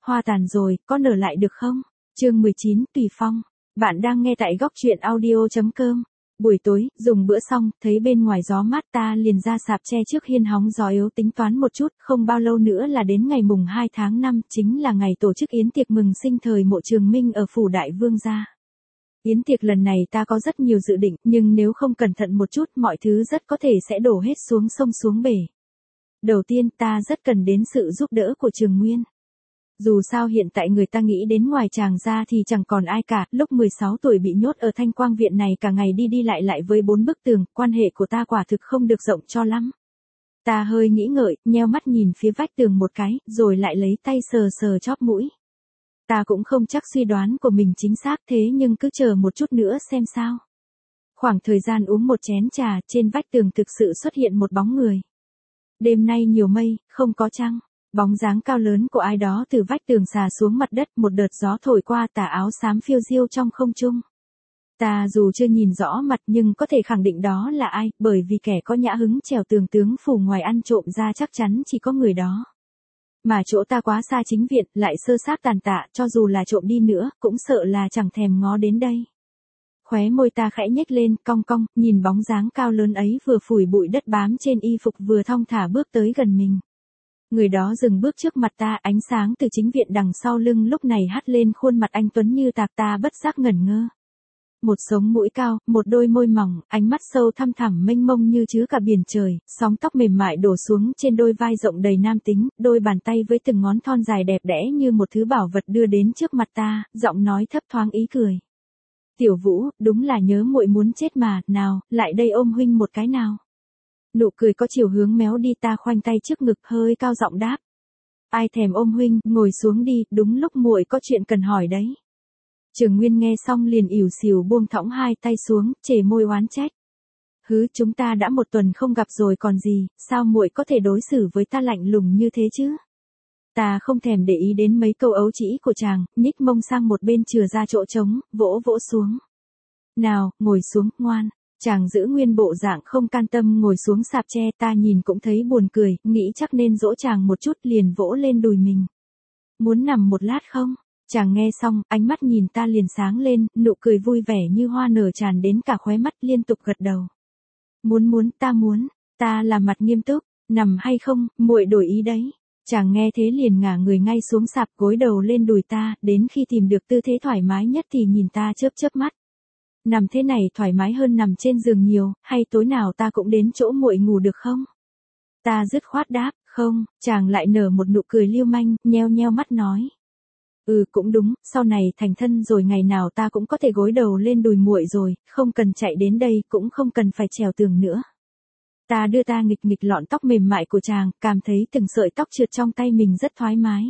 Hoa tàn rồi, có nở lại được không? Chương 19, Tùy Phong. Bạn đang nghe tại góc truyện audio.com. Buổi tối, dùng bữa xong, thấy bên ngoài gió mát ta liền ra sạp tre trước hiên hóng gió yếu tính toán một chút, không bao lâu nữa là đến ngày mùng 2 tháng 5, chính là ngày tổ chức yến tiệc mừng sinh thời Mộ Trường Minh ở phủ Đại Vương gia. Yến tiệc lần này ta có rất nhiều dự định, nhưng nếu không cẩn thận một chút, mọi thứ rất có thể sẽ đổ hết xuống sông xuống bể. Đầu tiên ta rất cần đến sự giúp đỡ của Trường Nguyên. Dù sao hiện tại người ta nghĩ đến ngoài chàng ra thì chẳng còn ai cả, lúc 16 tuổi bị nhốt ở Thanh Quang viện này cả ngày đi đi lại với 4 bức tường, quan hệ của ta quả thực không được rộng cho lắm. Ta hơi nghĩ ngợi, nheo mắt nhìn phía vách tường một cái, rồi lại lấy tay sờ sờ chóp mũi. Ta cũng không chắc suy đoán của mình chính xác thế nhưng cứ chờ một chút nữa xem sao. Khoảng thời gian uống một chén trà, trên vách tường thực sự xuất hiện một bóng người. Đêm nay nhiều mây, không có trăng. Bóng dáng cao lớn của ai đó từ vách tường xà xuống mặt đất, một đợt gió thổi qua tà áo xám phiêu diêu trong không trung. Ta dù chưa nhìn rõ mặt nhưng có thể khẳng định đó là ai, bởi vì kẻ có nhã hứng trèo tường tướng phủ ngoài ăn trộm ra chắc chắn chỉ có người đó. Mà chỗ ta quá xa chính viện, lại sơ xác tàn tạ, cho dù là trộm đi nữa, cũng sợ là chẳng thèm ngó đến đây. Khóe môi ta khẽ nhếch lên, cong cong, nhìn bóng dáng cao lớn ấy vừa phủi bụi đất bám trên y phục vừa thong thả bước tới gần mình. Người đó dừng bước trước mặt ta, ánh sáng từ chính viện đằng sau lưng lúc này hắt lên khuôn mặt anh tuấn như tạc, ta bất giác ngẩn ngơ. Một sống mũi cao, một đôi môi mỏng, ánh mắt sâu thăm thẳm mênh mông như chứa cả biển trời, sóng tóc mềm mại đổ xuống trên đôi vai rộng đầy nam tính, đôi bàn tay với từng ngón thon dài đẹp đẽ như một thứ bảo vật đưa đến trước mặt ta, giọng nói thấp thoáng ý cười. Tiểu Vũ, đúng là nhớ muội muốn chết mà, nào, lại đây ôm huynh một cái nào. Nụ cười có chiều hướng méo đi, ta khoanh tay trước ngực hơi cao giọng đáp. Ai thèm ôm huynh, ngồi xuống đi, đúng lúc muội có chuyện cần hỏi đấy. Trường Nguyên nghe xong liền ỉu xìu buông thõng hai tay xuống, chề môi oán trách. Hứ, chúng ta đã một tuần không gặp rồi còn gì, sao muội có thể đối xử với ta lạnh lùng như thế chứ? Ta không thèm để ý đến mấy câu ấu trĩ của chàng, nhích mông sang một bên chừa ra chỗ trống, vỗ vỗ xuống. Nào, ngồi xuống, ngoan. Chàng giữ nguyên bộ dạng không can tâm ngồi xuống sạp tre, ta nhìn cũng thấy buồn cười, nghĩ chắc nên dỗ chàng một chút liền vỗ lên đùi mình. Muốn nằm một lát không? Chàng nghe xong, ánh mắt nhìn ta liền sáng lên, nụ cười vui vẻ như hoa nở tràn đến cả khóe mắt, liên tục gật đầu. Muốn, ta là mặt nghiêm túc, nằm hay không, muội đổi ý đấy. Chàng nghe thế liền ngả người ngay xuống sạp, gối đầu lên đùi ta, đến khi tìm được tư thế thoải mái nhất thì nhìn ta chớp mắt. Nằm thế này thoải mái hơn nằm trên giường nhiều, hay tối nào ta cũng đến chỗ muội ngủ được không? Ta dứt khoát đáp, không, chàng lại nở một nụ cười lưu manh, nheo mắt nói. Cũng đúng, sau này thành thân rồi ngày nào ta cũng có thể gối đầu lên đùi muội rồi, không cần chạy đến đây, cũng không cần phải trèo tường nữa. Ta đưa ta nghịch lọn tóc mềm mại của chàng, cảm thấy từng sợi tóc trượt trong tay mình rất thoải mái.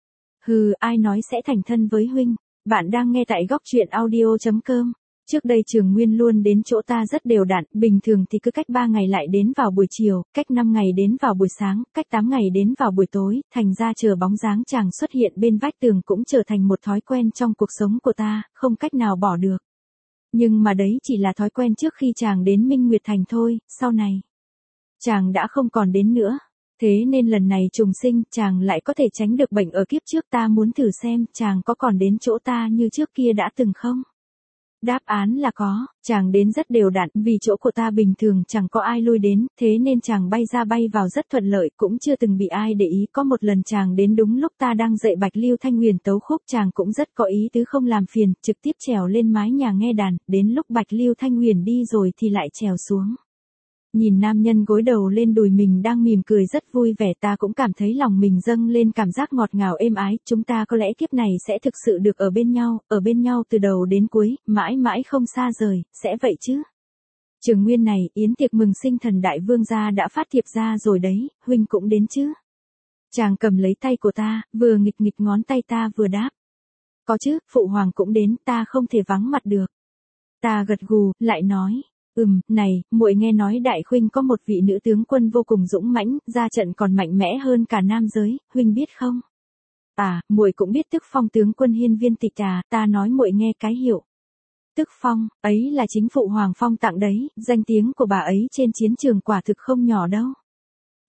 Ai nói sẽ thành thân với huynh? Bạn đang nghe tại góc truyện audio.com. Trước đây Trường Nguyên luôn đến chỗ ta rất đều đặn, bình thường thì cứ cách 3 ngày lại đến vào buổi chiều, cách 5 ngày đến vào buổi sáng, cách 8 ngày đến vào buổi tối, thành ra chờ bóng dáng chàng xuất hiện bên vách tường cũng trở thành một thói quen trong cuộc sống của ta, không cách nào bỏ được. Nhưng mà đấy chỉ là thói quen trước khi chàng đến Minh Nguyệt Thành thôi, sau này chàng đã không còn đến nữa. Thế nên lần này trùng sinh, chàng lại có thể tránh được bệnh ở kiếp trước, ta muốn thử xem chàng có còn đến chỗ ta như trước kia đã từng không? Đáp án là có, chàng đến rất đều đặn, vì chỗ của ta bình thường chẳng có ai lui đến, thế nên chàng bay ra bay vào rất thuận lợi, cũng chưa từng bị ai để ý. Có một lần chàng đến đúng lúc ta đang dạy Bạch Lưu Thanh Huyền tấu khúc, chàng cũng rất có ý tứ không làm phiền, trực tiếp trèo lên mái nhà nghe đàn, đến lúc Bạch Lưu Thanh Huyền đi rồi thì lại trèo xuống. Nhìn nam nhân gối đầu lên đùi mình đang mỉm cười rất vui vẻ, ta cũng cảm thấy lòng mình dâng lên cảm giác ngọt ngào êm ái, chúng ta có lẽ kiếp này sẽ thực sự được ở bên nhau từ đầu đến cuối, mãi mãi không xa rời, sẽ vậy chứ. Trường Nguyên này, yến tiệc mừng sinh thần Đại Vương gia đã phát thiệp ra rồi đấy, huynh cũng đến chứ? Chàng cầm lấy tay của ta, vừa nghịch ngón tay ta vừa đáp. Có chứ, phụ hoàng cũng đến, ta không thể vắng mặt được. Ta gật gù, lại nói. Này, muội nghe nói Đại Khuynh có một vị nữ tướng quân vô cùng dũng mãnh, ra trận còn mạnh mẽ hơn cả nam giới, huynh biết không? Muội cũng biết Tức Phong tướng quân Hiên Viên Tịch ta nói muội nghe cái hiệu. Tức Phong, ấy là chính phụ hoàng phong tặng đấy, danh tiếng của bà ấy trên chiến trường quả thực không nhỏ đâu.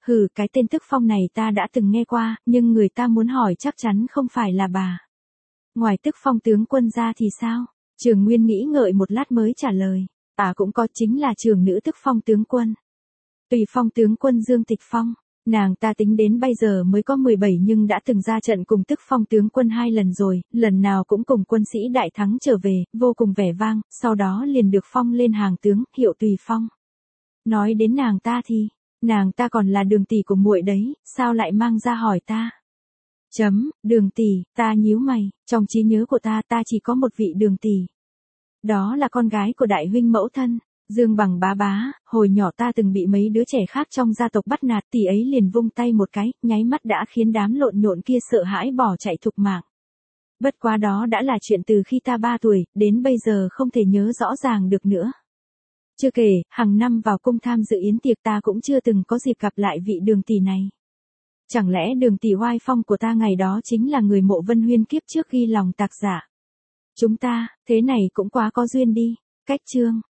Hừ, cái tên Tức Phong này ta đã từng nghe qua, nhưng người ta muốn hỏi chắc chắn không phải là bà. Ngoài Tức Phong tướng quân ra thì sao? Trường Nguyên nghĩ ngợi một lát mới trả lời. Cũng có, chính là trưởng nữ Tức Phong tướng quân. Tùy Phong tướng quân Dương Tịch Phong. Nàng ta tính đến bây giờ mới có 17 nhưng đã từng ra trận cùng Tức Phong tướng quân 2 lần rồi, lần nào cũng cùng quân sĩ đại thắng trở về, vô cùng vẻ vang, sau đó liền được phong lên hàng tướng, hiệu Tùy Phong. Nói đến nàng ta thì, nàng ta còn là Đường tỷ của muội đấy, sao lại mang ra hỏi ta? Đường tỷ, ta nhíu mày, trong trí nhớ của ta chỉ có một vị Đường tỷ. Đó là con gái của đại huynh mẫu thân, Dương Bằng bá bá, hồi nhỏ ta từng bị mấy đứa trẻ khác trong gia tộc bắt nạt, tỷ ấy liền vung tay một cái, nháy mắt đã khiến đám lộn nhộn kia sợ hãi bỏ chạy thục mạng. Bất quá đó đã là chuyện từ khi ta 3 tuổi, đến bây giờ không thể nhớ rõ ràng được nữa. Chưa kể, hàng năm vào cung tham dự yến tiệc ta cũng chưa từng có dịp gặp lại vị Đường tỷ này. Chẳng lẽ Đường tỷ oai phong của ta ngày đó chính là người Mộ Vân Huyên kiếp trước ghi lòng tạc giả? Chúng ta, thế này cũng quá có duyên đi. Cách chương